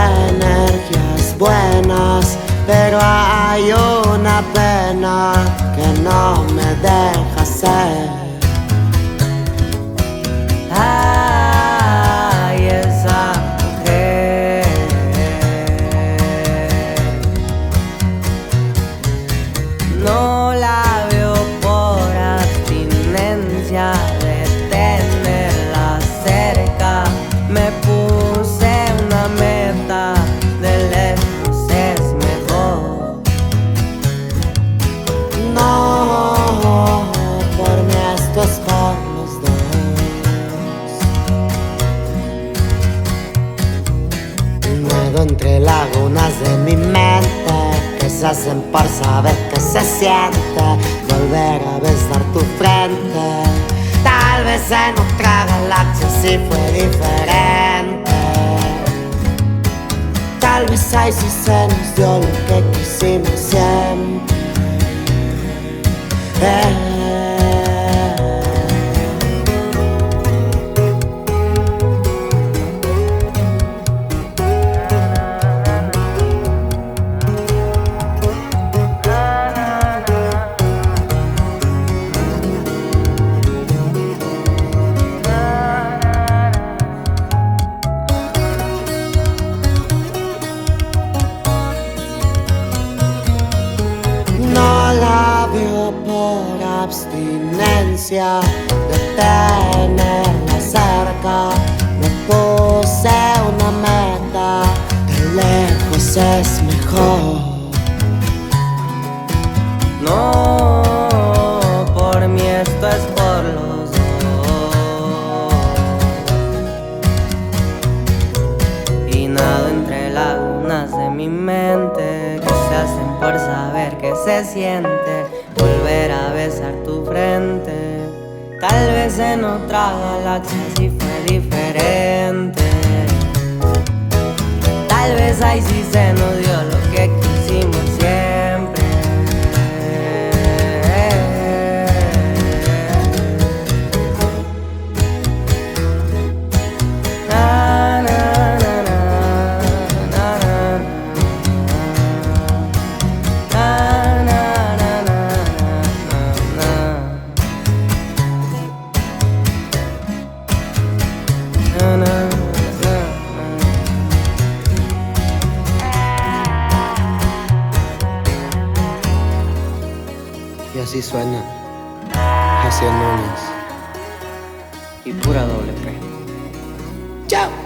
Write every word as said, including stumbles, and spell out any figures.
energías buenas, pero hay una pena que no me deja ser. Ay, esa mujer no la veo por abstinencia de tenerla cerca. Me puse una meta, de lejos es mejor. No, por mí esto es por los dos. Nado entre lagunas de mi mente que se hacen por saber que se siente volver a besar tu frente. Tal vez en otra galaxia sí fue diferente. Tal vez ahí sí se nos dio lo que quisimos siempre. Eh. No la veo por abstinencia de tenerla cerca. Me puse una meta, de lejos es mejor. No, por mí esto es por los dos. Y nado entre lagunas de mi mente que se hacen por saber que se siente volver a besar tu frente. Tal vez en otra galaxia sí fue diferente. Tal vez ahí sí se nos dio lo que quisimos siempre. Na, na, na, na, na, na. Na, na, na, na, na, na, na, na. Y así suena Jaciel Núñez Y pura doble P. Chao.